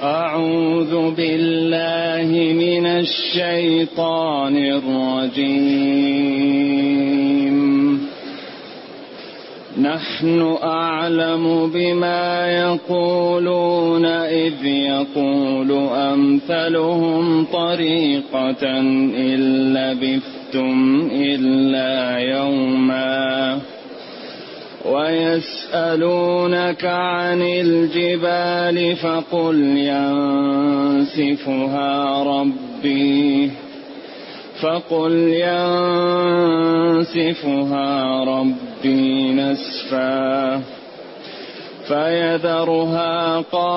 أعوذ بالله من الشيطان الرجيم. نحن أعلم بما يقولون إذ يقول أمثلهم طريقة إن لبثتم إلا يوما ويسألونك عن الجبال فقل ينسفها ربي نسفا فيذرها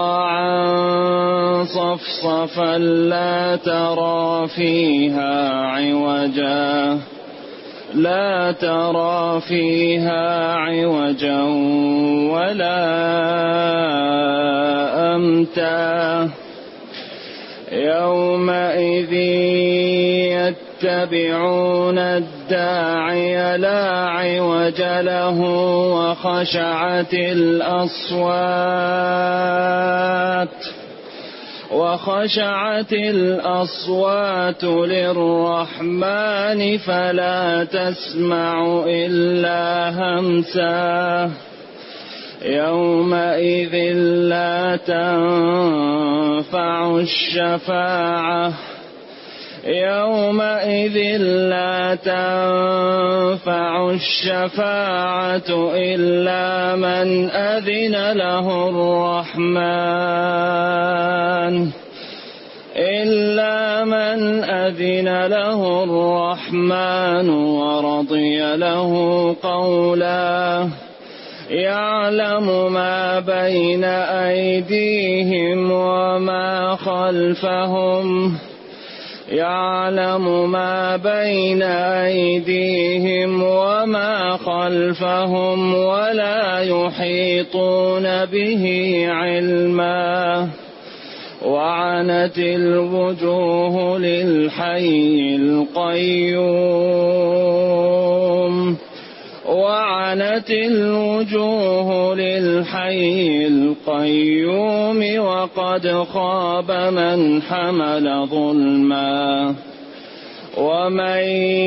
قاعا صفصفا لا ترى فيها عوجا ولا أمتا يومئذ يتبعون الداعي لا عوج له وخشعت الأصوات للرحمن فلا تسمع إلا همسا يومئذ لا تنفع الشفاعة إلا من أذن له الرحمن ورضي له قولا يعلم ما بين أيديهم وما خلفهم ولا يحيطون به علما وعنت الوجوه للحي القيوم وقد خاب من حمل ظلما ومن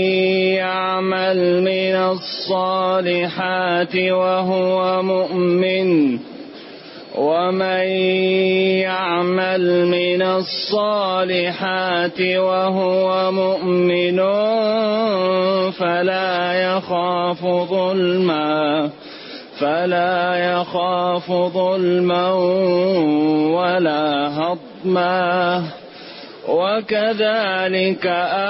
يعمل من الصالحات وهو مؤمن فلا يخاف ظلما ولا هضما وكذلك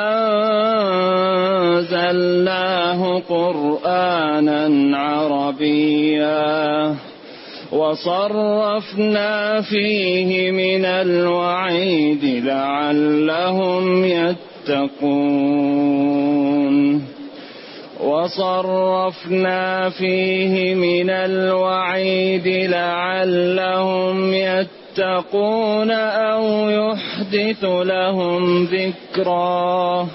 أنزلناه قرآنا عربيا وصرفنا فيه من الوعيد لعلهم يتقون أو يحدث لهم ذكرا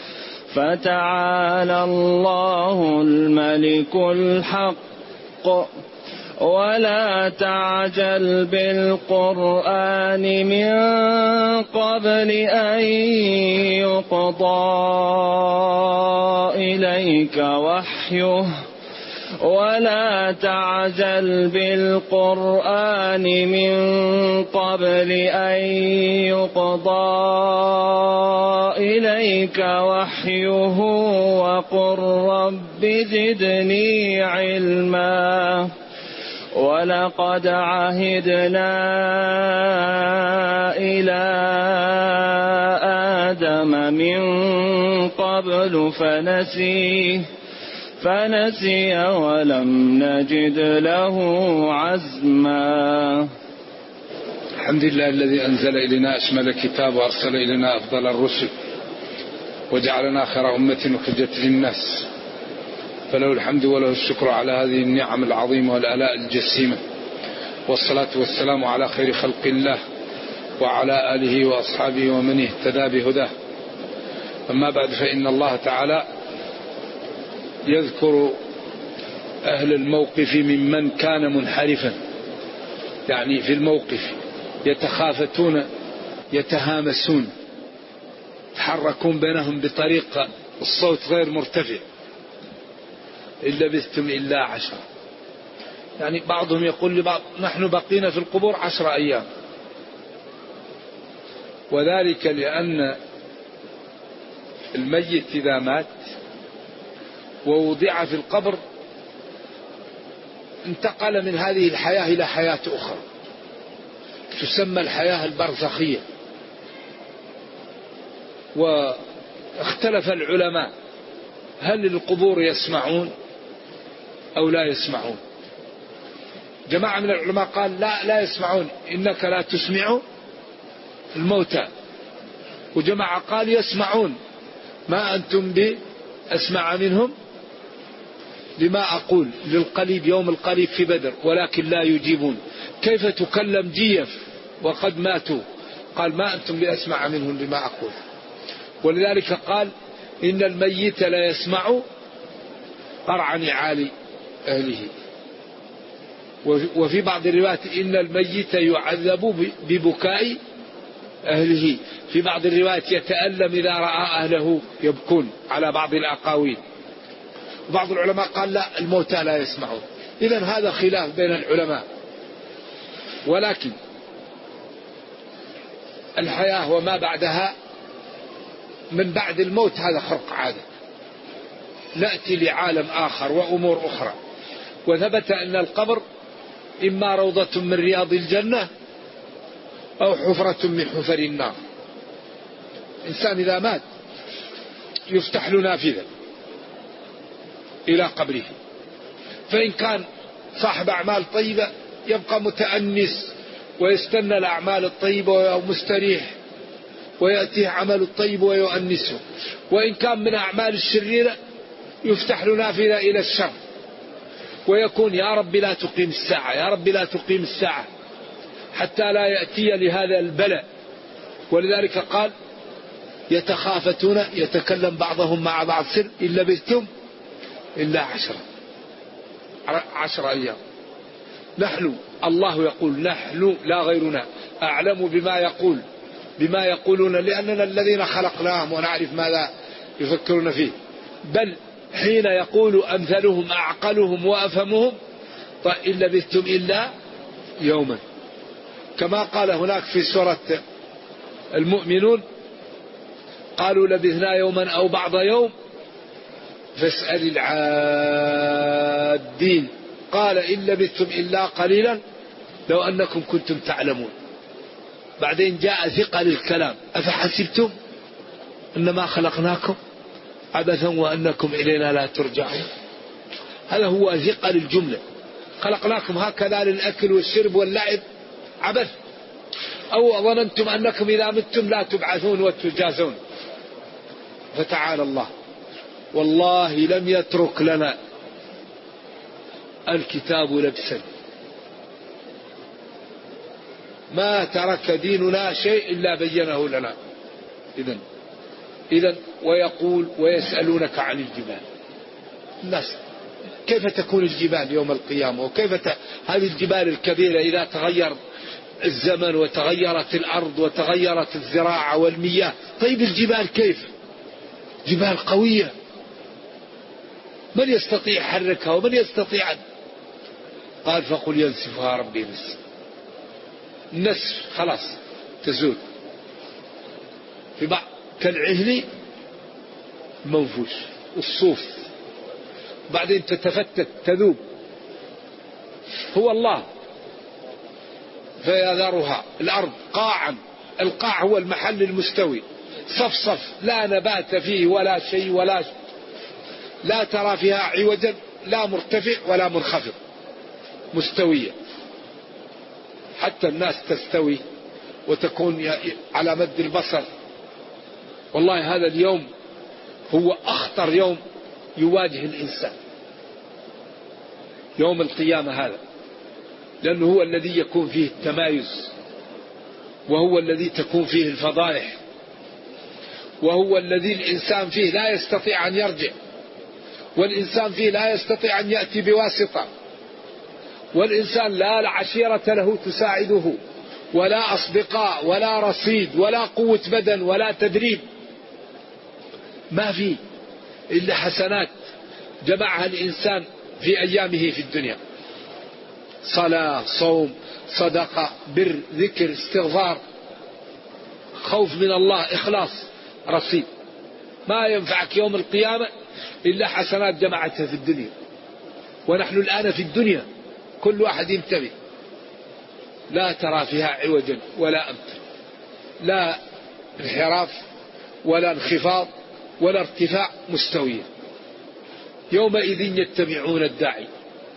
فتعالى الله الملك الحق ولا تعجل بالقرآن من قبل أن يقضى إليك وحيه وقل رب زدني علما ولقد عهدنا إلى آدم من قبل فنسي ولم نجد له عزما. الحمد لله الذي أنزل إلينا أشمل الكتاب وأرسل إلينا أفضل الرسل وجعلنا خير أمة أخرجت للناس، فله الحمد وله الشكر على هذه النعم العظيمة والآلاء الجسيمة، والصلاة والسلام على خير خلق الله وعلى آله وأصحابه ومن اهتدى بهداه. أما بعد، فإن الله تعالى يذكر أهل الموقف ممن كان منحرفا، يعني في الموقف يتخافتون يتهامسون، يتحركون بينهم بطريقة الصوت غير مرتفع. إن لبثتم إلا 10. يعني بعضهم يقول لبعض نحن بقينا في القبور 10 أيام، وذلك لأن الميت إذا مات ووضع في القبر انتقل من هذه الحياة إلى حياة أخرى تسمى الحياة البرزخية. واختلف العلماء هل القبور يسمعون أو لا يسمعون. جماعة من العلماء قال لا يسمعون، إنك لا تسمع الموتى. وجماعة قال يسمعون، ما أنتم بأسمع منهم لما أقول للقليب يوم القليب في بدر ولكن لا يجيبون. كيف تكلم جيف وقد ماتوا؟ قال ما أنتم بأسمع منهم لما أقول. ولذلك قال إن الميت لا يسمع قرع نعال أهله. وفي بعض الروايات إن الميت يعذب ببكاء أهله. في بعض الروايات يتألم إذا رأى أهله يبكون على بعض الأقاويل. وبعض العلماء قال لا، الموتى لا يسمعون. إذن هذا خلاف بين العلماء. ولكن الحياة وما بعدها من بعد الموت هذا خرق عادة، نأتي لعالم آخر وأمور أخرى. وثبت أن القبر إما روضة من رياض الجنة أو حفرة من حفر النار. إنسان إذا مات يفتح له نافذة إلى قبره، فإن كان صاحب أعمال طيبة يبقى متأنس ويستنى الأعمال الطيبة ومستريح ويأتيه عمل الطيب ويؤنسه. وإن كان من أعمال الشريرة يفتح له نافذة إلى الشر ويكون يا رب لا تقيم الساعة، يا رب لا تقيم الساعة، حتى لا يأتي لهذا البلاء. ولذلك قال يتخافتون يتكلم بعضهم مع بعض سر إن لبثتم إلا 10 أيام. نحن الله يقول نحن لا غيرنا أعلم بما يقولون لأننا الذين خلقناهم ونعرف ماذا يفكرون فيه. بل حين يقول أمثلهم أعقلهم وأفهمهم إن لبثتم إلا يوما، كما قال هناك في سورة المؤمنون قالوا لبثنا يوما أو بعض يوم فاسأل العادين قال إن لبثتم إلا قليلا لو أنكم كنتم تعلمون. بعدين جاء ثقل الكلام أفحسبتم إنما خلقناكم عبثا وأنكم إلينا لا ترجعون. هذا هو ثقل الجملة، خلقناكم هكذا للأكل والشرب واللعب عبث، أو ظننتم أنكم إذا متم لا تبعثون وتجازون. فتعالى الله، والله لم يترك لنا الكتاب لبسا، ما ترك ديننا شيء إلا بينه لنا. إذن ويقول ويسألونك عن الجبال. الناس كيف تكون الجبال يوم القيامة؟ وكيف هذه الجبال الكبيرة إذا تغير الزمن وتغيرت الأرض وتغيرت الزراعة والمياه؟ طيب الجبال كيف؟ جبال قوية، من يستطيع حركها ومن يستطيع؟ قال فقل ينسفها ربي نسفا. النسف خلاص تزول في بعض كالعهن منفوش الصوف، بعدين تتفتت تذوب. هو الله فيذرها الأرض قاعا، القاع هو المحل المستوي صفصف لا نبات فيه ولا شيء لا ترى فيها عوجا لا مرتفع ولا منخفض، مستوية. حتى الناس تستوي وتكون على مد البصر. والله هذا اليوم هو أخطر يوم يواجه الإنسان، يوم القيامة هذا، لأنه هو الذي يكون فيه التمايز، وهو الذي تكون فيه الفضائح، وهو الذي الإنسان فيه لا يستطيع أن يرجع، والإنسان فيه لا يستطيع أن يأتي بواسطة، والإنسان لا عشيرة له تساعده، ولا أصدقاء ولا رصيد ولا قوة بدن ولا تدريب، ما في إلا حسنات جمعها الإنسان في أيامه في الدنيا، صلاة، صوم، صدقة، بر، ذكر، استغفار، خوف من الله، إخلاص، رصيد. ما ينفعك يوم القيامة إلا حسنات جمعتها في الدنيا. ونحن الآن في الدنيا كل واحد ينتبه، لا ترى فيها عوجا ولا أمتا، لا انحراف ولا انخفاض ولا ارتفاع، مستوية. يومئذ يتبعون الداعي،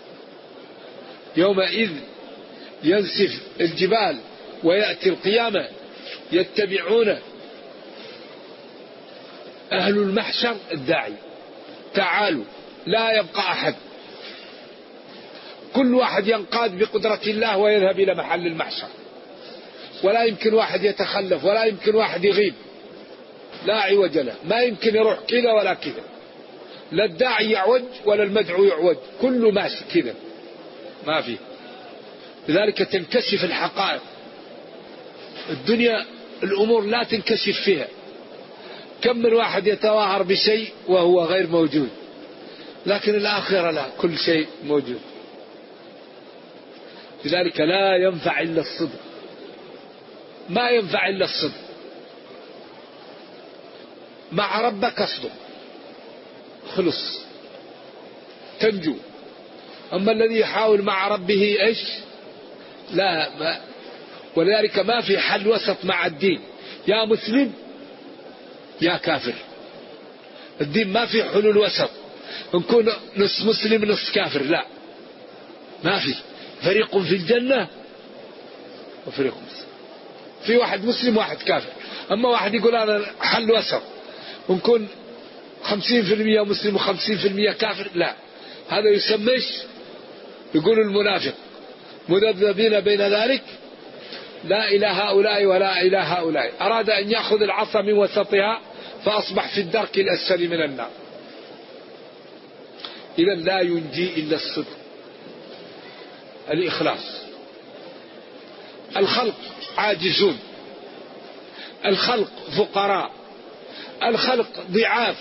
يومئذ ينسف الجبال ويأتي القيامة يتبعون أهل المحشر الداعي، تعالوا، لا يبقى أحد، كل واحد ينقاد بقدرة الله ويذهب إلى محل المحشر، ولا يمكن واحد يتخلف ولا يمكن واحد يغيب، لا عوج له، ما يمكن يروح كذا ولا كذا، لا الداعي يعوج ولا المدعو يعوج، كله ماشي كذا، ما فيه. لذلك تنكشف الحقائق. الدنيا الأمور لا تنكشف فيها. كم من واحد يتظاهر بشيء وهو غير موجود، لكن الآخرة لا، كل شيء موجود. لذلك لا ينفع إلا الصدق، ما ينفع إلا الصدق. مع ربك اصدق، خلص، تنجو. أما الذي يحاول مع ربه إيش؟ لا، ما. ولذلك ما في حل وسط مع الدين، يا مسلم يا كافر. الدين ما في حلول وسط، نكون نص مسلم نص كافر، لا، ما في. فريق في الجنة وفريق في واحد مسلم واحد كافر. أما واحد يقول أنا حل وسط ونكون 50% مسلم و50% كافر، لا، هذا يسميش، يقول المنافق مذبذبين بين ذلك، لا إلى هؤلاء ولا إلى هؤلاء. أراد أن يأخذ العصا من وسطها فأصبح في الدرك الأسفل من النار. إذا لا ينجي إلا الصدق، الإخلاص. الخلق عاجزون، الخلق فقراء، الخلق ضعاف،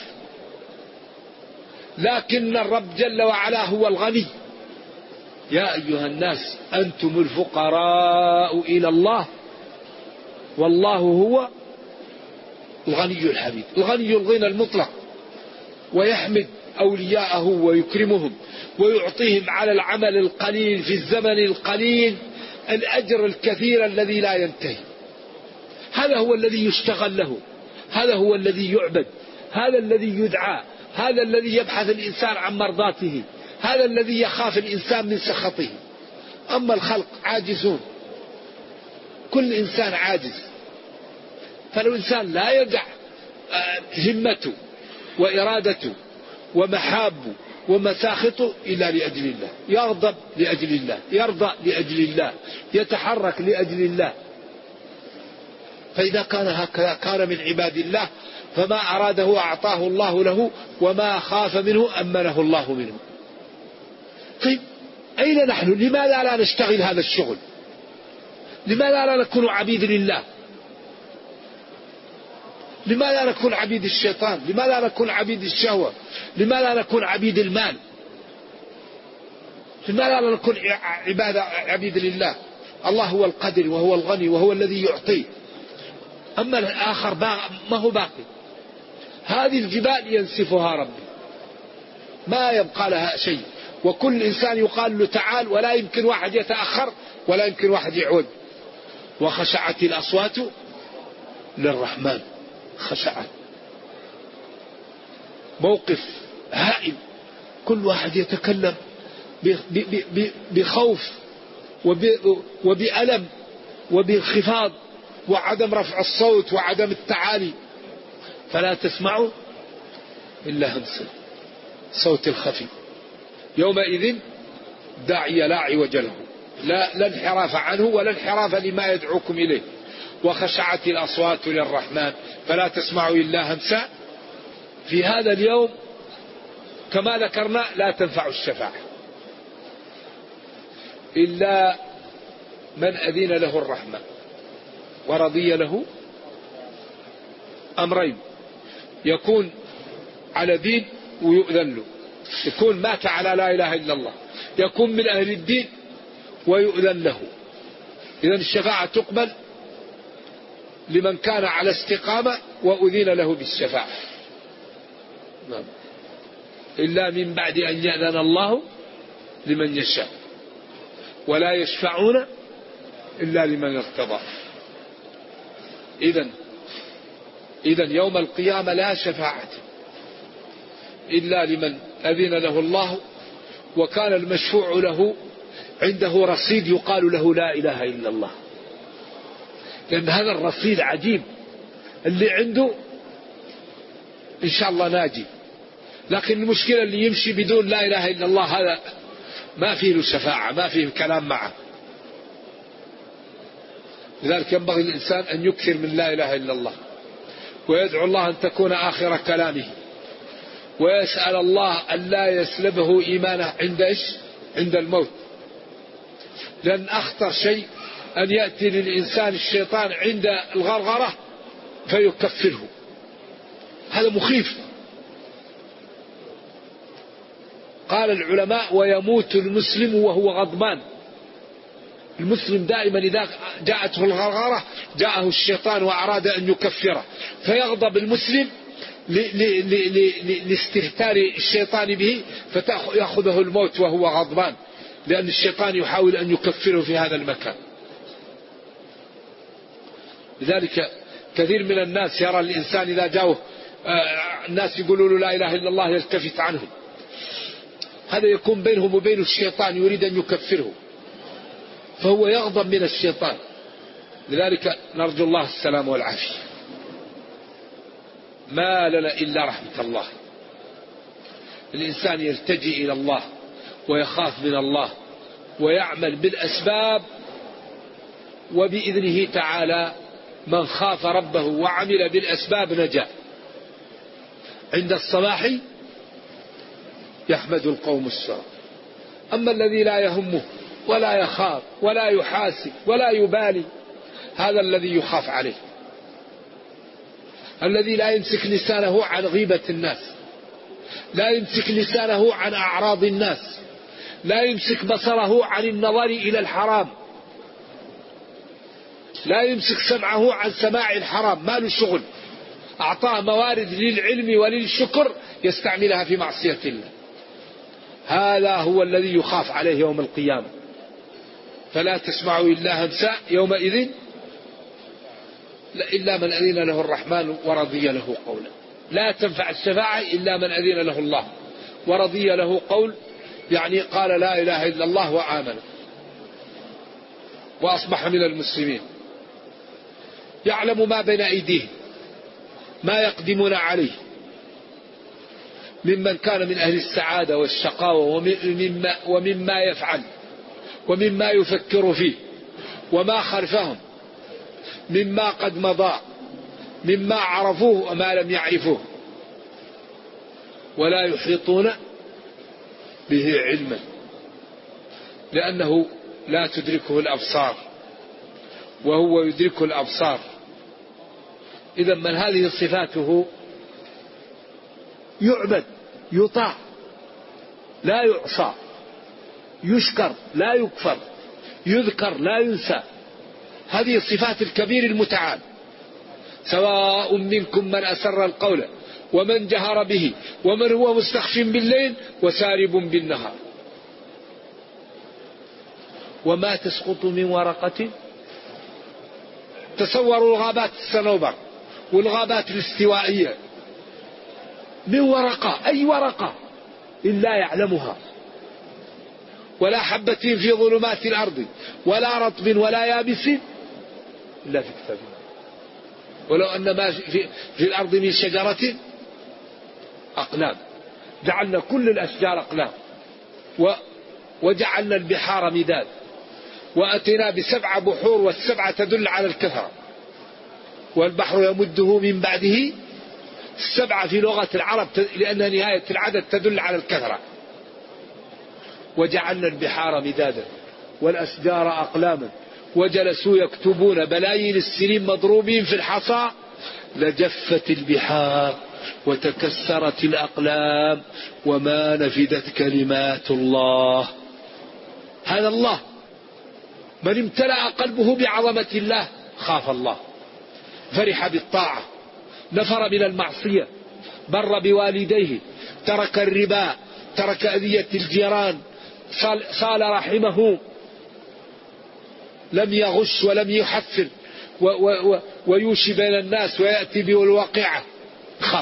لكن الرب جل وعلا هو الغني. يا أيها الناس أنتم الفقراء إلى الله والله هو الغني الحميد. الغني الغنى المطلق، ويحمد أولياءه ويكرمهم ويعطيهم على العمل القليل في الزمن القليل الأجر الكثير الذي لا ينتهي. هذا هو الذي يشتغل له، هذا هو الذي يعبد، هذا الذي يدعى، هذا الذي يبحث الإنسان عن مرضاته، هذا الذي يخاف الإنسان من سخطه. أما الخلق عاجزون، كل إنسان عاجز. فلو إنسان لا يدع همته وإرادته ومحابه ومساخطه إلا لأجل الله، يغضب لأجل الله، يرضى لأجل الله، يتحرك لأجل الله. فإذا كان هكذا كان من عباد الله، فما أراده أعطاه الله له، وما خاف منه أمنه الله منه. طيب أين نحن؟ لماذا لا نشتغل هذا الشغل؟ لماذا لا نكون عبيد لله؟ لماذا نكون عبيد الشيطان؟ لماذا نكون عبيد الشهوة؟ لماذا نكون عبيد المال؟ لماذا لا نكون عبيد لله؟ الله هو القادر وهو الغني وهو الذي يعطي، أما الآخر ما هو باقي. هذه الجبال ينسفها ربي، ما يبقى لها شيء، وكل إنسان يقال له تعال، ولا يمكن واحد يتأخر ولا يمكن واحد يعود. وخشعت الأصوات للرحمن، خشعت، موقف هائل، كل واحد يتكلم بخوف وبألم وبانخفاض وعدم رفع الصوت وعدم التعالي، فلا تسمعوا إلا همسا، صوت الخفي. يومئذ داعي لا عوج له، لا انحراف عنه ولا انحراف لما يدعوكم إليه. وخشعت الأصوات للرحمن فلا تسمعوا إلا همسا. في هذا اليوم كما ذكرنا لا تنفع الشفاعة إلا من أذن له الرحمن ورضي له أمرين: يكون على دين ويؤذن له، يكون مات على لا إله إلا الله، يكون من أهل الدين ويؤذن له. إذن الشفاعة تقبل لمن كان على استقامة وأذن له بالشفاعة، إلا من بعد أن يأذن الله لمن يشاء، ولا يشفعون إلا لمن ارتضى. إذن يوم القيامة لا شفاعة إلا لمن أذن له الله، وكان المشفوع له عنده رصيد يقال له لا إله إلا الله، لأن هذا الرصيد عجيب، اللي عنده إن شاء الله ناجي. لكن المشكلة اللي يمشي بدون لا إله إلا الله هذا ما فيه له شفاعة، ما فيه كلام معه. لذلك ينبغي الإنسان أن يكثر من لا إله إلا الله، ويدعو الله أن تكون آخر كلامه، ويسأل الله أن لا يسلبه إيمانه عند الموت. لأن أخطر شيء أن يأتي للإنسان الشيطان عند الغرغرة فيكفره، هذا مخيف. قال العلماء: ويموت المسلم وهو غضبان. المسلم دائما إذا جاءته الغرغرة جاءه الشيطان وأراد أن يكفره، فيغضب المسلم لاستهتار الشيطان به، فيأخذه الموت وهو غضبان، لأن الشيطان يحاول أن يكفره في هذا المكان. لذلك كثير من الناس يرى الإنسان إذا جاءه الناس يقولوا له لا إله إلا الله يلتفت عنهم، هذا يكون بينهم وبين الشيطان، يريد أن يكفره، فهو يغضب من الشيطان. لذلك نرجو الله السلام والعافية. ما لنا إلا رحمة الله. الإنسان يلتجئ إلى الله ويخاف من الله ويعمل بالأسباب، وبإذنه تعالى من خاف ربه وعمل بالأسباب نجا. عند الصباح يحمد القوم السرى. أما الذي لا يهمه ولا يخاف ولا يحاسب ولا يبالي، هذا الذي يخاف عليه. الذي لا يمسك لسانه عن غيبة الناس، لا يمسك لسانه عن أعراض الناس، لا يمسك بصره عن النظر إلى الحرام، لا يمسك سمعه عن سماع الحرام، ما له شغل، أعطاه موارد للعلم وللشكر يستعملها في معصية الله. هذا هو الذي يخاف عليه يوم القيامة. فلا تسمعوا إلا همساء يومئذ إلا من أذن له الرحمن ورضي له قولا. لا تنفع الشفاعة إلا من أذن له الله ورضي له قول، يعني قال لا إله إلا الله وآمن وأصبح من المسلمين، يعلم ما بين أيديه، ما يقدمون عليه، ممن كان من أهل السعادة والشقاوة، ومما يفعل ومما يفكر فيه، وما خلفهم مما قد مضى، مما عرفوه وما لم يعرفوه، ولا يحيطون به علما، لأنه لا تدركه الأبصار وهو يدرك الأبصار. إذا من هذه صفاته يعبد، يطاع، لا يعصى، يشكر لا يكفر، يذكر لا ينسى. هذه صفات الكبير المتعال. سواء منكم من أسر القول ومن جهر به ومن هو مستخف بالليل وسارب بالنهار. وما تسقط من ورقة، تصوروا الغابات الصنوبر والغابات الاستوائية، من ورقة، أي ورقة إلا يعلمها، ولا حبة في ظلمات الأرض ولا رطب ولا يابس إلا في كتاب. ولو أن ما في الأرض من شجرة أقلام، جعلنا كل الأشجار أقلام، وجعلنا البحار مداد، وأتينا ب7 بحور، وال7 تدل على الكثرة، والبحر يمده من بعده 7 في لغة العرب لأن نهاية العدد تدل على الكثرة. وجعلنا البحار مدادا والأشجار أقلاما وجلسوا يكتبون بلايين السنين مضروبين في الحصى لجفت البحار وتكسرت الأقلام وما نفدت كلمات الله. هذا الله. من امتلأ قلبه بعظمة الله خاف الله، فرح بالطاعة، نفر من المعصية، بر بوالديه، ترك الربا، ترك أذية الجيران، صال رحمه، لم يغش ولم يحفل ويوشي بين الناس ويأتي بالواقعة، خاف.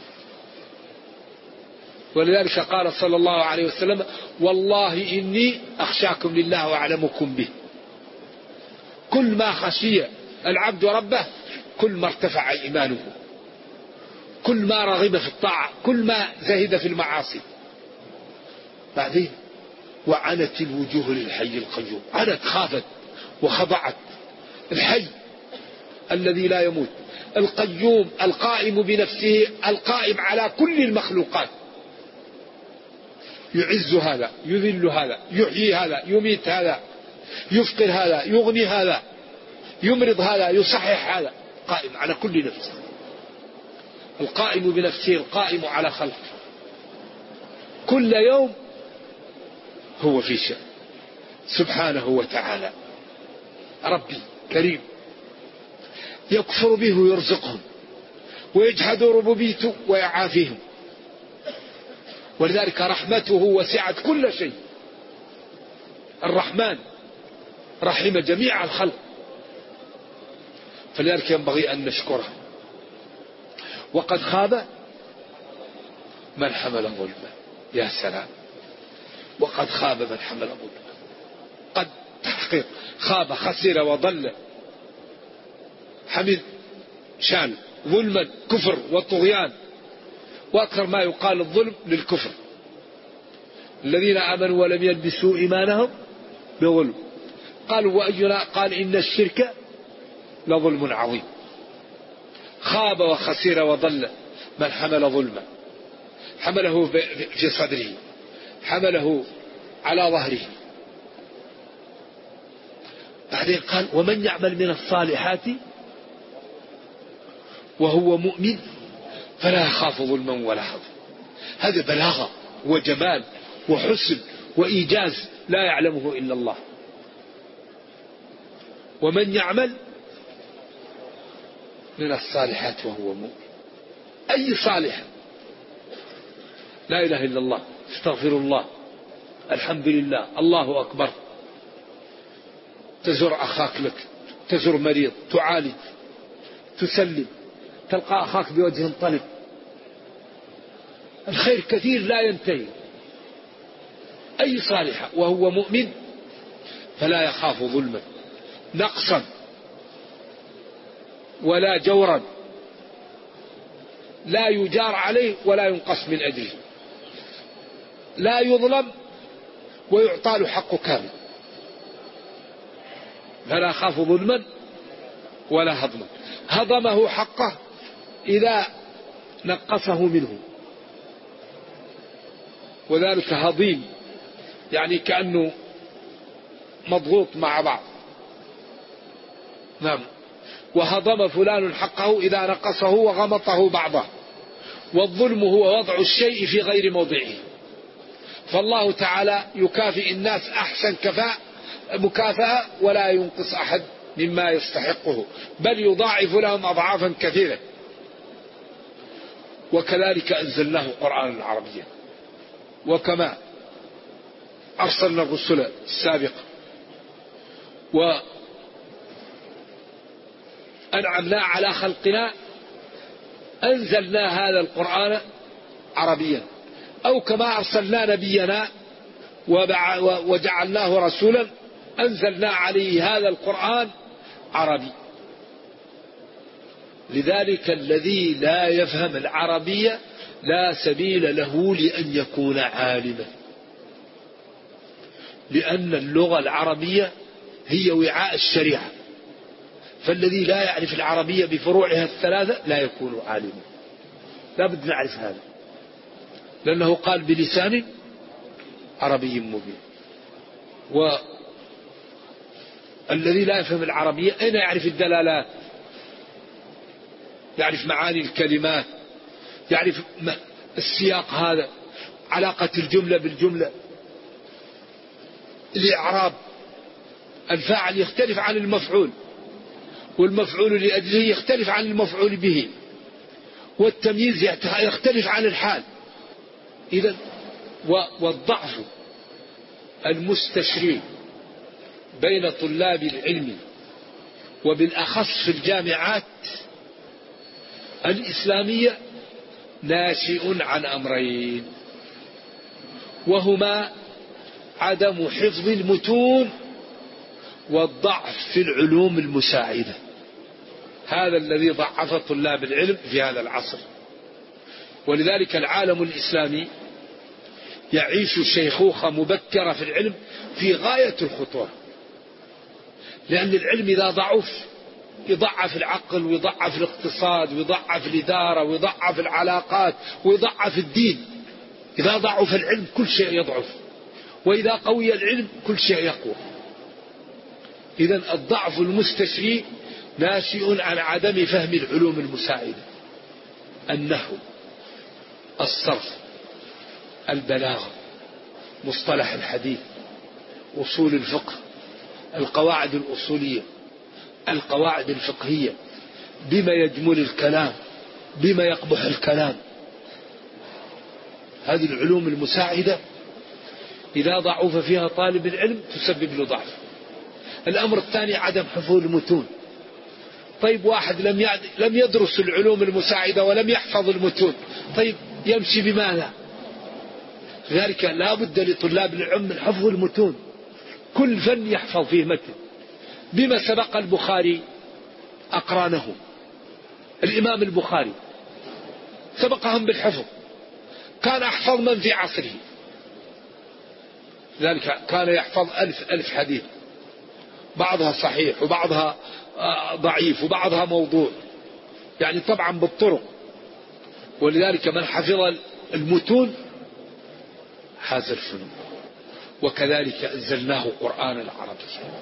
ولذلك قال صلى الله عليه وسلم: والله إني أخشاكم لله وأعلمكم به. كل ما خشي العبد ربه كل ما ارتفع إيمانه، كل ما رغب في الطاعة، كل ما زهد في المعاصي. بعدين وعنت الوجوه للحي القيوم، عنت، خافت وخضعت. الحي الذي لا يموت، القيوم القائم بنفسه، القائم على كل المخلوقات، يعز هذا، يذل هذا، يحيي هذا، يميت هذا، يفقر هذا، يغني هذا، يمرض هذا، يصحح هذا، قائم على كل نفس، القائم بنفسه، القائم على خلقه، كل يوم هو في شأن سبحانه وتعالى. ربي كريم، يكفر به ويرزقهم، ويجحد ربوبيته ويعافيهم. ولذلك رحمته وسعت كل شيء. الرحمن رحم جميع الخلق، فلذلك ينبغي أن نشكره. وقد خاب من حمل ظلما. يا سلام، وقد خاب من حمل ظلما. قد تحقيق، خاب، خسر وضل. حمل شان ظلما، كفر وطغيان. وأكثر ما يقال الظلم للكفر. الذين آمنوا ولم يلبسوا إيمانهم بظلم. قالوا وأينا؟ قال إن الشرك لظلم عظيم. خاب وخسر وضل من حمل ظلما، حمله في صدره، حمله على ظهره. بعدين قال ومن يعمل من الصالحات وهو مؤمن فلا يخاف ظلما ولا حظا. هذا بلاغة وجمال وحسن وإيجاز لا يعلمه إلا الله. ومن يعمل من الصالحات وهو مؤمن، أي صالح، لا إله إلا الله، استغفر الله، الحمد لله، الله أكبر، تزور أخاك لك، تزور مريض، تعالج، تسلم، تلقى أخاك بوجه طلب، الخير كثير لا ينتهي. أي صالحة وهو مؤمن فلا يخاف ظلما، نقصا ولا جورا، لا يجار عليه ولا ينقص من أجله، لا يظلم ويعطى له حقه كامل. فلا يخاف ظلما ولا هضما. هضمه حقه إذا نقصه منه، وذلك هضيم يعني كأنه مضغوط مع بعض. نعم. وهضم فلان حقه إذا نقصه وغمطه بعضه. والظلم هو وضع الشيء في غير موضعه. فالله تعالى يكافئ الناس أحسن مكافأة ولا ينقص أحد مما يستحقه، بل يضاعف لهم أضعافا كثيرة. وكذلك أنزلناه قرآنا عربيا. وكما أرسلنا الرسل السابقة وأنعمنا على خلقنا أنزلنا هذا القرآن عربيا. أو كما أرسلنا نبينا وجعلناه رسولا أنزلنا عليه هذا القرآن عربي. لذلك الذي لا يفهم العربية لا سبيل له لأن يكون عالما، لأن اللغة العربية هي وعاء الشريعة. فالذي لا يعرف العربية بفروعها الثلاثة لا يكون عالما. لا بد نعرف هذا، لأنه قال بلسان عربي مبين. الذي لا يفهم العربية أين يعرف الدلالات؟ يعرف معاني الكلمات، يعرف السياق هذا، علاقة الجملة بالجملة، الإعراب. الفاعل يختلف عن المفعول، والمفعول لأجله يختلف عن المفعول به، والتمييز يختلف عن الحال. إذن والضعف المستشري بين طلاب العلم وبالأخص في الجامعات الإسلامية ناشئ عن أمرين، وهما عدم حفظ المتون والضعف في العلوم المساعدة. هذا الذي ضعف طلاب العلم في هذا العصر. ولذلك العالم الإسلامي يعيش شيخوخة مبكرة في العلم في غاية الخطورة، لأن العلم إذا ضعف يضعف العقل، ويضعف الاقتصاد، ويضعف الإدارة، ويضعف العلاقات، ويضعف الدين. إذا ضعف العلم كل شيء يضعف، وإذا قوي العلم كل شيء يقوى. إذن الضعف المستشري ناشئ عن عدم فهم العلوم المساعدة: النحو، الصرف، البلاغة، مصطلح الحديث، أصول الفقه، القواعد الأصولية، القواعد الفقهية، بما يجمل الكلام، بما يقبح الكلام. هذه العلوم المساعدة إذا ضعف فيها طالب العلم تسبب له ضعف. الأمر الثاني عدم حفظ المتون. طيب واحد لم يدرس العلوم المساعدة ولم يحفظ المتون، طيب يمشي بماذا؟ لذلك لا بد لطلاب العلم من حفظ المتون، كل فن يحفظ فيه متن. بما سبق البخاري أقرانه، الإمام البخاري سبقهم بالحفظ، كان أحفظ من في عصره. لذلك كان يحفظ 1000 حديث، بعضها صحيح وبعضها ضعيف وبعضها موضوع، يعني طبعا بالطرق. ولذلك من حفظ المتون حاز الفنون. وكذلك أنزلناه قرآنا عربيا.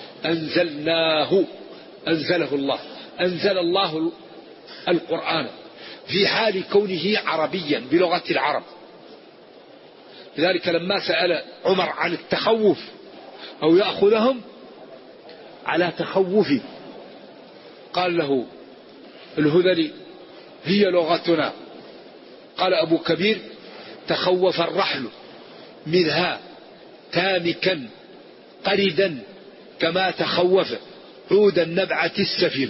أنزله الله، أنزل الله القرآن في حال كونه عربيا بلغة العرب. لذلك لما سأل عمر عن التخوف أو يأخذهم على تخوفه قال له الهذلي: هي لغتنا. قال أبو كبير: تخوف الرحل منها تامكا قردا كما تخوف عود النبعة السفن.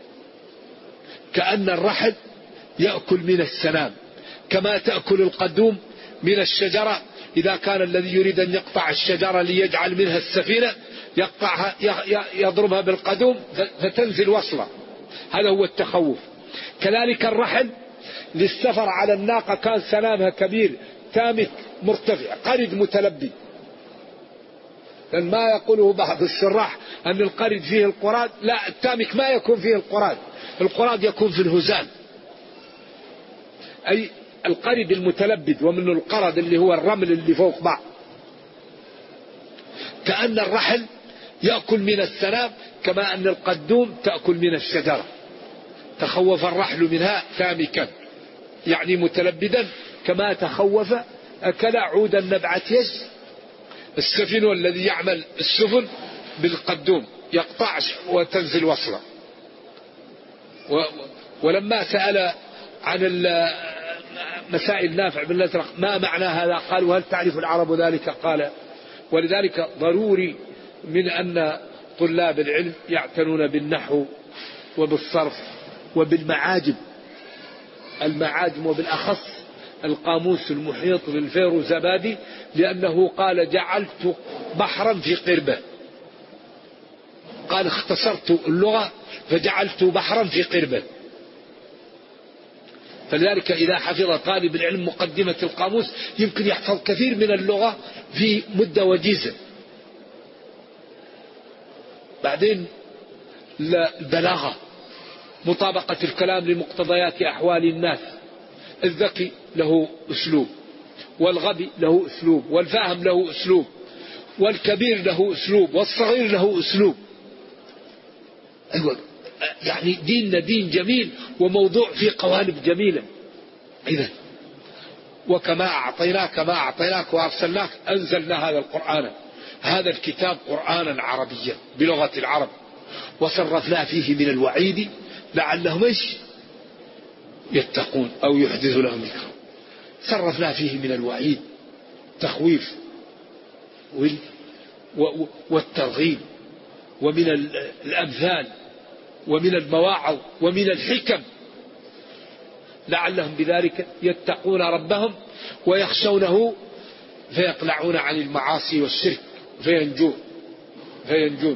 كأن الرحل يأكل من السنام كما تأكل القدوم من الشجرة. إذا كان الذي يريد أن يقطع الشجرة ليجعل منها السفينة يقطعها يضربها بالقدوم فتنزل وصلة. هذا هو التخوف. كذلك الرحل للسفر على الناقة كان سنامها كبير تامك مرتفع قرد متلبي. لأن ما يقوله بعض الشراح أن القرد فيه القراد، لا، التامك ما يكون فيه القراد، القراد يكون في الهزال، أي القرد المتلبد، ومن القرد اللي هو الرمل اللي فوق بعض. كأن الرحل يأكل من السنام كما أن القدوم تأكل من الشجرة. تخوف الرحل منها تامكا يعني متلبدا كما تخوف أكل عود النبعة السفن، والذي يعمل السفن بالقدوم يقطع وتنزل وصله. ولما سأل عن مسائل نافع بن الأزرق ما معنى هذا قالوا: هل تعرف العرب ذلك؟ قال: ولذلك ضروري من أن طلاب العلم يعتنون بالنحو وبالصرف وبالمعاجم، المعاجم وبالأخص القاموس المحيط بالفيروزبادي، لأنه قال: جعلت بحرا في قربة. قال: اختصرت اللغة فجعلت بحرا في قربة. فلذلك إذا حفظ طالب العلم مقدمة القاموس يمكن يحفظ كثير من اللغة في مدة وجيزة. بعدين البلاغة، مطابقة الكلام لمقتضيات أحوال الناس. الذكي له أسلوب، والغبي له أسلوب، والفاهم له أسلوب، والكبير له أسلوب، والصغير له أسلوب. أيوة يعني ديننا دين جميل وموضوع فيه قوالب جميلة. إذا وكما أعطيناك وأرسلناك أنزلنا هذا القرآن، هذا الكتاب قرآنا عربيا بلغة العرب، وصرفنا فيه من الوعيد لعلهم يتقون أو يحدث لهم ذكر. صرفنا فيه من الوعيد تخويف والترغيب، ومن الأمثال ومن المواعظ ومن الحكم، لعلهم بذلك يتقون ربهم ويخشونه فيقلعون عن المعاصي والشرك فينجون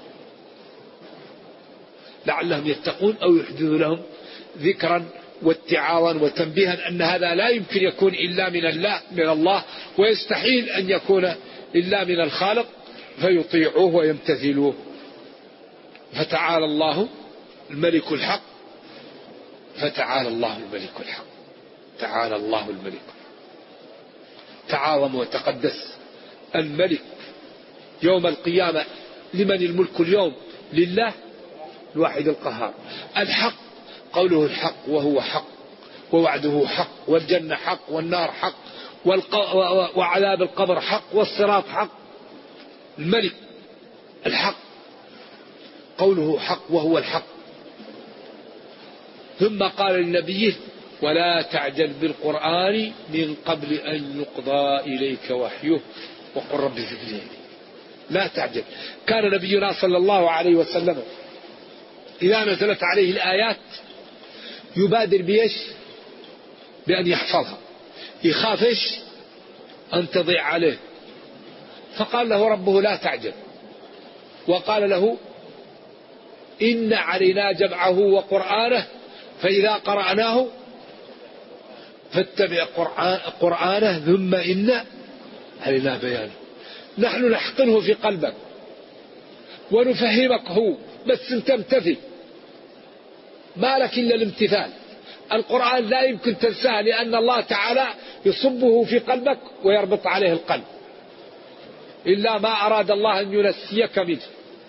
لعلهم يتقون أو يحدث لهم ذكرا واتعاظا وتنبيها أن هذا لا يمكن يكون إلا من الله، ويستحيل أن يكون إلا من الخالق، فيطيعوه ويمتثلوه. فتعالى الله الملك الحق، فتعالى الله الملك الحق، تعالى الله الملك، تعاظم وتقدس الملك يوم القيامة. لمن الملك اليوم؟ لله الواحد القهار. الحق قوله الحق وهو حق، ووعده حق، والجنة حق، والنار حق، وعذاب القبر حق، والصراط حق. الملك الحق قوله حق وهو الحق. ثم قال لنبيه ولا تعجل بالقرآن من قبل أن يقضى إليك وحيه وقل رب زدني. لا تعجل. كان نبينا صلى الله عليه وسلم إذا نزلت عليه الآيات يبادر بأن يحفظها، يخاف أن تضيع عليه، فقال له ربه لا تعجل، وقال له إن علينا جمعه وقرآنه فإذا قرأناه فاتبع قرآنه ثم إن علينا بيانه. نحن نحقنه في قلبك ونفهمك هو، بس انت امتثل، ما لك إلا الامتثال. القرآن لا يمكن تنساه، لأن الله تعالى يصبه في قلبك ويربط عليه القلب، إلا ما أراد الله أن ينسيك منه.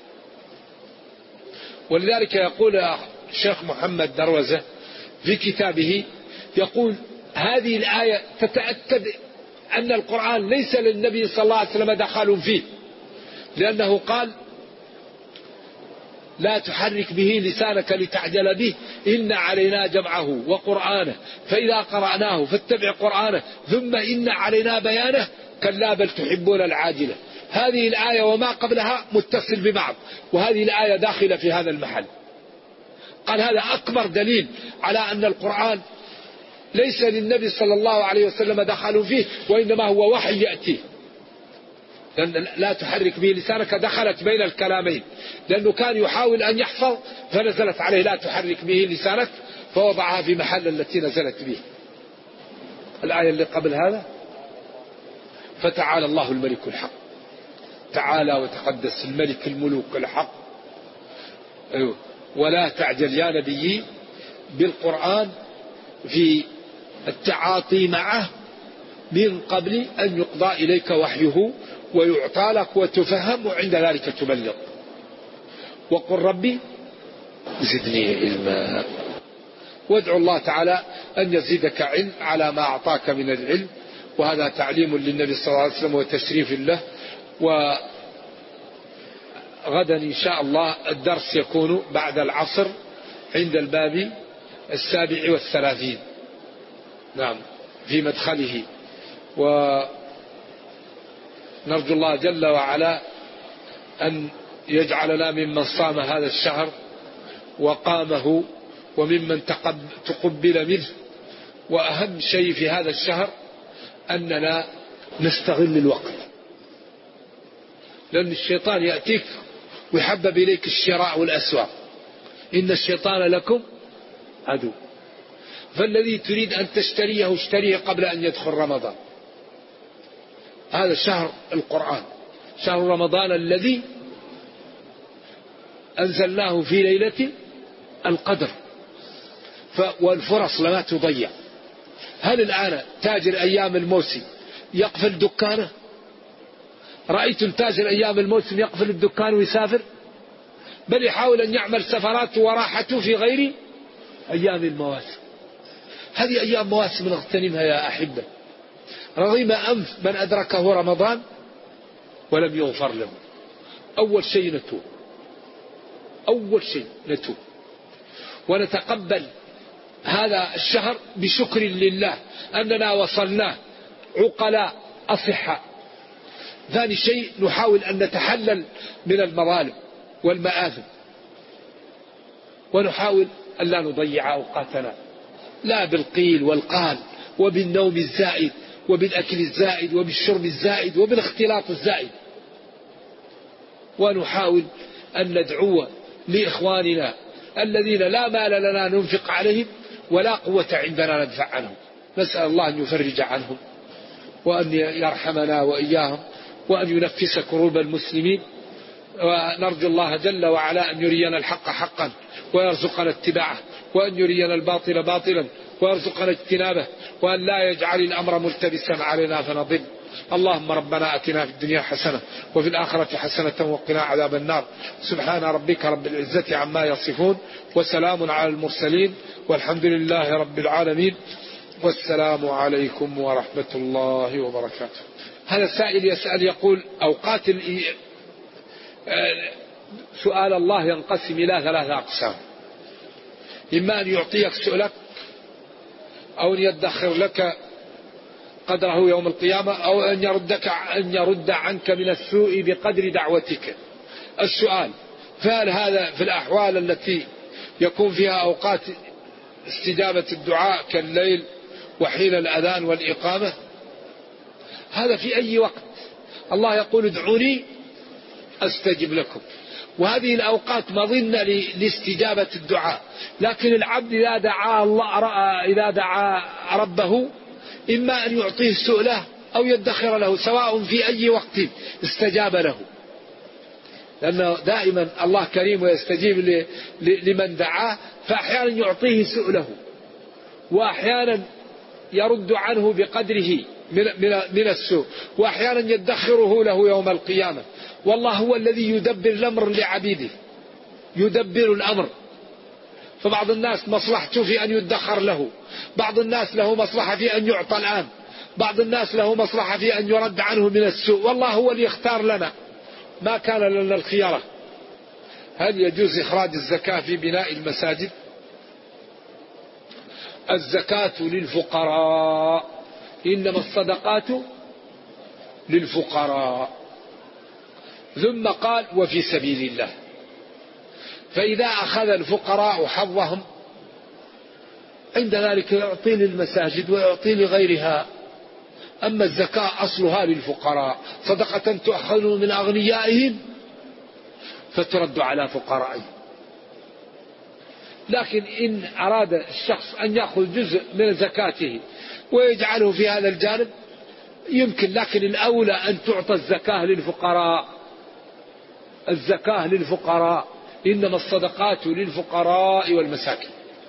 ولذلك يقول الشيخ محمد دروزة في كتابه، يقول هذه الآية تتأكد أن القرآن ليس للنبي صلى الله عليه وسلم دخل فيه، لأنه قال لا تحرك به لسانك لتعجل به إن علينا جمعه وقرآنه فإذا قرأناه فاتبع قرآنه ثم إن علينا بيانه كلا بل تحبون العاجلة. هذه الآية وما قبلها متصل ببعض، وهذه الآية داخلة في هذا المحل. قال هذا أكبر دليل على أن القرآن ليس للنبي صلى الله عليه وسلم دخل فيه، وإنما هو وحي يأتيه. لأن لا تحرك به لسانك دخلت بين الكلامين، لأنه كان يحاول أن يحفظ فنزلت عليه لا تحرك به لسانك، فوضعها في محل التي نزلت به. الآية اللي قبل هذا فتعالى الله الملك الحق، تعالى وتقدس الملك الملوك الحق. أيوه. ولا تعجل يا نبي بالقرآن في التعاطي معه من قبل أن يقضى إليك وحيه ويعطى لك وتفهم، وعند ذلك تبلغ. وقل ربي زدني علما. وادعو الله تعالى أن يزيدك علم على ما أعطاك من العلم، وهذا تعليم للنبي صلى الله عليه وسلم وتشريف له. وغدا إن شاء الله الدرس يكون بعد العصر عند الباب 37 نعم في مدخله. ونرجو الله جل وعلا أن يجعلنا ممن صام هذا الشهر وقامه وممن تقبل منه. وأهم شيء في هذا الشهر أننا نستغل الوقت، لأن الشيطان يأتيك ويحبب إليك الشراء والأسواق. إن الشيطان لكم عدو، فالذي تريد أن تشتريه اشتريه قبل أن يدخل رمضان. هذا شهر القرآن، شهر رمضان الذي أنزلناه في ليلة القدر، والفرص لا تضيع. هل الآن تاجر أيام الموسم يقفل دكانه؟ رأيت التاجر أيام الموسم يقفل الدكان ويسافر؟ بل يحاول أن يعمل سفراته وراحته في غير أيام المواسم. هذه أيام مواسم نغتنمها يا أحبة. رغم أنف من أدركه رمضان ولم يغفر له. أول شيء نتوب، أول شيء نتوب ونتقبل هذا الشهر بشكر لله أننا وصلناه عقلاء أصحاء. ثاني شيء نحاول أن نتحلل من المظالم والمآثم، ونحاول أن لا نضيع أوقاتنا لا بالقيل والقال وبالنوم الزائد وبالأكل الزائد وبالشرب الزائد وبالاختلاط الزائد. ونحاول أن ندعو لإخواننا الذين لا مال لنا ننفق عليهم ولا قوة عندنا ندفع عنهم. نسأل الله أن يفرج عنهم وأن يرحمنا وإياهم وأن ينفس كروب المسلمين. ونرجو الله جل وعلا أن يرينا الحق حقا ويرزقنا اتباعه، وأن يرينا الباطل باطلا ويرزقنا اجتنابه، وأن لا يجعل الأمر ملتبسا علينا فنضل. اللهم ربنا أتنا في الدنيا حسنة وفي الآخرة حسنة وقنا عذاب النار. سبحان ربك رب العزة عما يصفون وسلام على المرسلين والحمد لله رب العالمين والسلام عليكم ورحمة الله وبركاته. هذا السائل يسأل يقول أوقات سؤال الله ينقسم إلى 3 أقسام: إما أن يعطيك سؤلك، أو أن يدخر لك قدره يوم القيامة، أو أن يرد عنك من السوء بقدر دعوتك. السؤال: فهل هذا في الأحوال التي يكون فيها أوقات استجابة الدعاء كالليل وحين الأذان والإقامة؟ هذا في أي وقت. الله يقول ادعوني أستجب لكم، وهذه الأوقات مظنة لاستجابة الدعاء. لكن العبد إذا دعا ربه إما أن يعطيه سؤله أو يدخر له، سواء في أي وقت استجاب له، لأنه دائما الله كريم ويستجيب لمن دعاه. فأحيانا يعطيه سؤله، وأحيانا يرد عنه بقدره من السوء، وأحيانا يدخره له يوم القيامة. والله هو الذي يدبر الأمر لعبيده، يدبر الأمر. فبعض الناس مصلحته في أن يدخر له، بعض الناس له مصلحة في أن يعطى الآن، بعض الناس له مصلحة في أن يرد عنه من السوء. والله هو اللي يختار لنا، ما كان لنا الخيارة. هل يجوز إخراج الزكاة في بناء المساجد؟ الزكاة للفقراء، إنما الصدقات للفقراء. ثم قال وفي سبيل الله. فإذا أخذ الفقراء حظهم عند ذلك يعطي للمساجد ويعطي لغيرها. أما الزكاة أصلها للفقراء، صدقة تؤخذ من أغنيائهم فترد على فقرائهم. لكن إن أراد الشخص أن يأخذ جزء من زكاته ويجعله في هذا الجانب يمكن، لكن الأولى أن تعطى الزكاة للفقراء. الزكاة للفقراء، إنما الصدقات للفقراء والمساكين.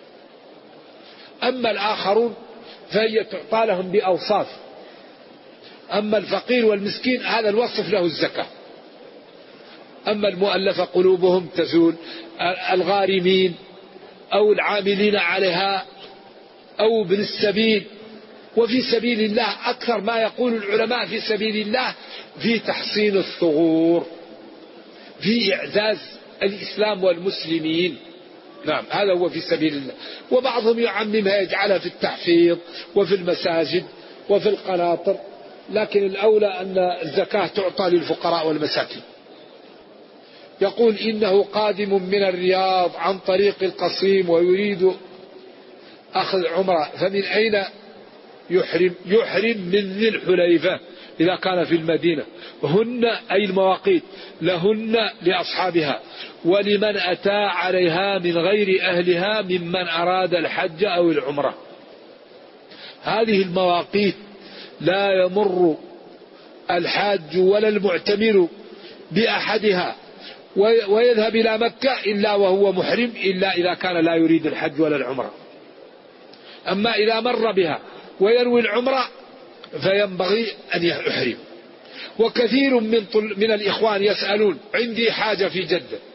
أما الآخرون فهي تعطى لهم بأوصاف. أما الفقير والمسكين هذا الوصف له الزكاة. أما المؤلفة قلوبهم تزول، الغارمين أو العاملين عليها أو ابن السبيل. وفي سبيل الله أكثر ما يقول العلماء في سبيل الله في تحصين الثغور، في إعزاز الإسلام والمسلمين. نعم، هذا هو في سبيل الله. وبعضهم يعممها يجعلها في التحفيظ وفي المساجد وفي القناطر، لكن الأولى أن الزكاة تعطى للفقراء والمساكين. يقول إنه قادم من الرياض عن طريق القصيم ويريد أخذ عمرة، فمن أين يحرم من ذي الحليفة إذا كان في المدينة؟ هن أي المواقيت لهن لأصحابها ولمن أتى عليها من غير أهلها ممن أراد الحج أو العمرة. هذه المواقيت لا يمر الحاج ولا المعتمر بأحدها ويذهب إلى مكة إلا وهو محرم، إلا إذا كان لا يريد الحج ولا العمرة. أما إذا مر بها وينوي العمرة فينبغي أن يحرم. وكثير من الإخوان يسألون عندي حاجة في جدة،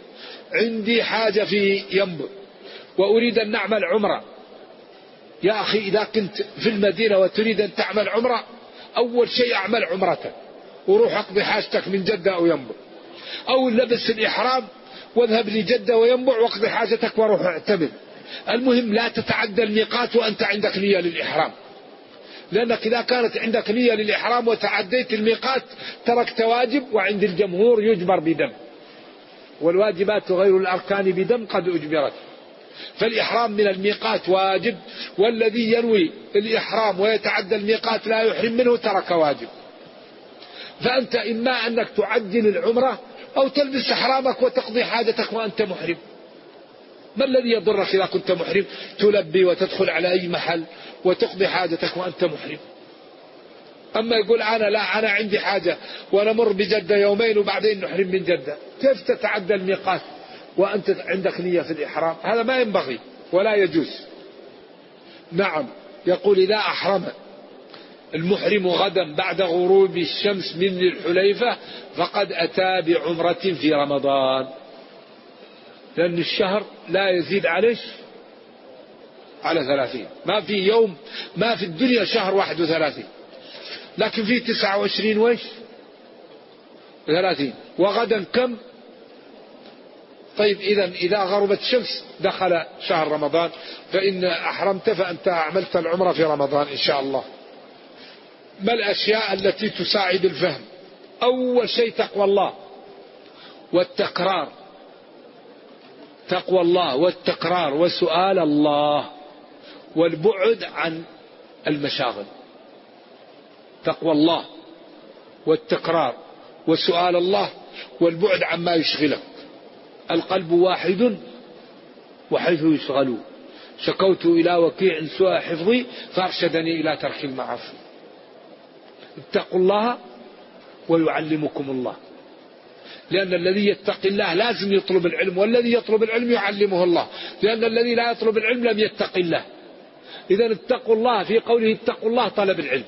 عندي حاجة في ينبع وأريد أن نعمل عمرة. يا أخي إذا كنت في المدينة وتريد أن تعمل عمرة أول شيء أعمل عمرتك وروح أقضي حاجتك من جدة أو ينبع، أو لبس الإحرام واذهب لجدة وينبع واقضي حاجتك وروح اعتمر. المهم لا تتعدى الميقات وأنت عندك نية للإحرام، لأنك إذا كانت عندك نية للإحرام وتعديت الميقات تركت واجب، وعند الجمهور يجبر بدم، والواجبات غير الأركان بدم قد أجبرت. فالإحرام من الميقات واجب، والذي ينوي الإحرام ويتعدى الميقات لا يحرم منه ترك واجب. فأنت إما أنك تعجل العمرة أو تلبس إحرامك وتقضي حاجتك وأنت محرم. ما الذي يضرك إذا كنت محرم؟ تلبي وتدخل على أي محل وتقضي حاجتك وأنت محرم. أما يقول أنا عندي حاجة ونمر بجدة يومين وبعدين نحرم من جدة، كيف تتعدى الميقات وأنت عندك نية في الإحرام؟ هذا ما ينبغي ولا يجوز. نعم، يقول إذا أحرم المحرم غدا بعد غروب الشمس من الحليفة فقد أتى بعمرة في رمضان، لأن الشهر لا يزيد على 30. ما في يوم، ما في الدنيا شهر 31، لكن في 29 30. وغدا كم؟ طيب إذا غربت الشمس دخل شهر رمضان، فإن أحرمت فأنت عملت العمرة في رمضان إن شاء الله. ما الأشياء التي تساعد الفهم؟ أول شيء تقوى الله والتكرار، تقوى الله والتكرار وسؤال الله والبعد عن المشاغل. تقوى الله والتكرار وسؤال الله والبعد عما يشغلك. القلب واحد وحيث يشغل، شكوت إلى وكيع سوء حفظي فأرشدني إلى ترك المعاصي. اتقوا الله ويعلمكم الله، لأن الذي يتقي الله لازم يطلب العلم، والذي يطلب العلم يعلمه الله، لأن الذي لا يطلب العلم لم يتق الله. إذا اتقوا الله في قوله اتقوا الله طلب العلم،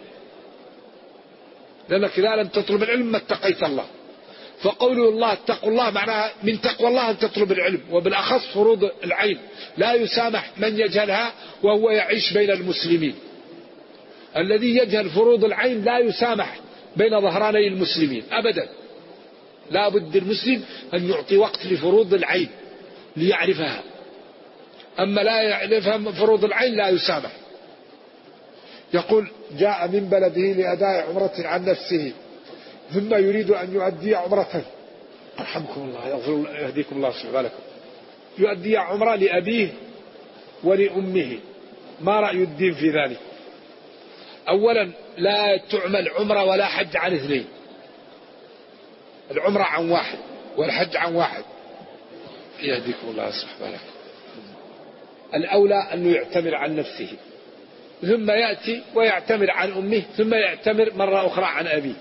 لأنك إذا لم تطلب العلم ما اتقيت الله. فقوله الله اتقوا الله معناها من تقوى الله أن تطلب العلم، وبالأخص فروض العين لا يسامح من يجهلها وهو يعيش بين المسلمين. الذي يجهل فروض العين لا يسامح بين ظهراني المسلمين أبدا. لا بد المسلم أن يعطي وقت لفروض العين ليعرفها، أما لا يعرفها فروض العين لا يسامح. يقول جاء من بلده لأداء عمرة عن نفسه ثم يريد أن يؤدي عمرة، أرحمكم الله يهديكم الله سبحانه، يؤدي عمرة لأبيه ولأمه. ما رأي الدين في ذلك؟ أولا لا تعمل عمرة ولا حج عن اثنين، العمرة عن واحد والحج عن واحد، يهديكم الله سبحانه. الأولى أنه يعتمر عن نفسه ثم يأتي ويعتمر عن أمه ثم يعتمر مرة أخرى عن أبيه.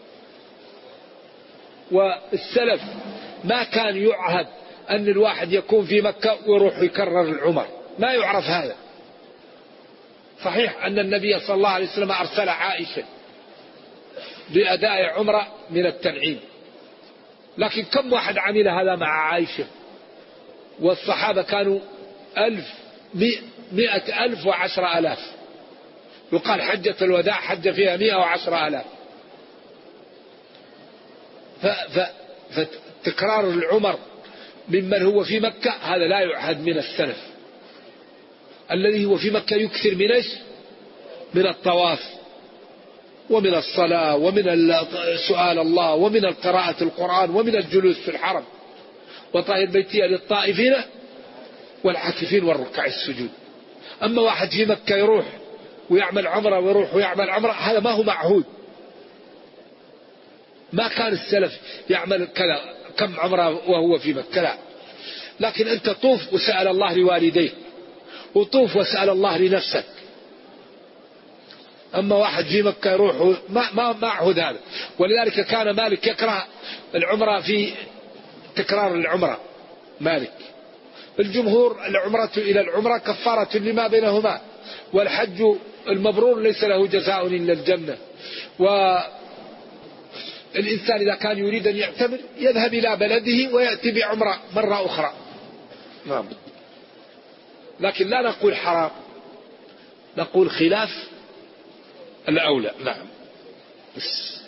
والسلف ما كان يعهد أن الواحد يكون في مكة ويروح يكرر العمر، ما يعرف هذا. صحيح أن النبي صلى الله عليه وسلم أرسل عائشة لأداء عمرة من التنعيم، لكن كم واحد عمل هذا مع عائشة؟ والصحابة كانوا 100,000 و10,000، يقال حجة الوداع حج فيها 110,000. فتكرار العمر ممن هو في مكة هذا لا يعهد من السلف. الذي هو في مكة يكثر من الطواف ومن الصلاة ومن سؤال الله ومن قراءة القرآن ومن الجلوس في الحرم، وطهر بيتي للطائفين والعاكفين والركع السجود. أما واحد في مكة يروح ويعمل عمرة ويروح ويعمل عمرة، هذا ما هو معهود. ما كان السلف يعمل كذا كم عمرة وهو في مكة، لا. لكن أنت طوف وسأل الله لوالديك، وطوف وسأل الله لنفسك. أما واحد في مكة يروح ما معهود هذا. ولذلك كان مالك يكره العمرة في تكرار العمرة. مالك الجمهور العمرة إلى العمرة كفارة لما بينهما، والحج المبرور ليس له جزاء إلا الجنة. الإنسان إذا كان يريد أن يعتمر يذهب إلى بلده ويأتي بعمرة مرة أخرى. نعم. لكن لا نقول حرام، نقول خلاف الأولى. نعم.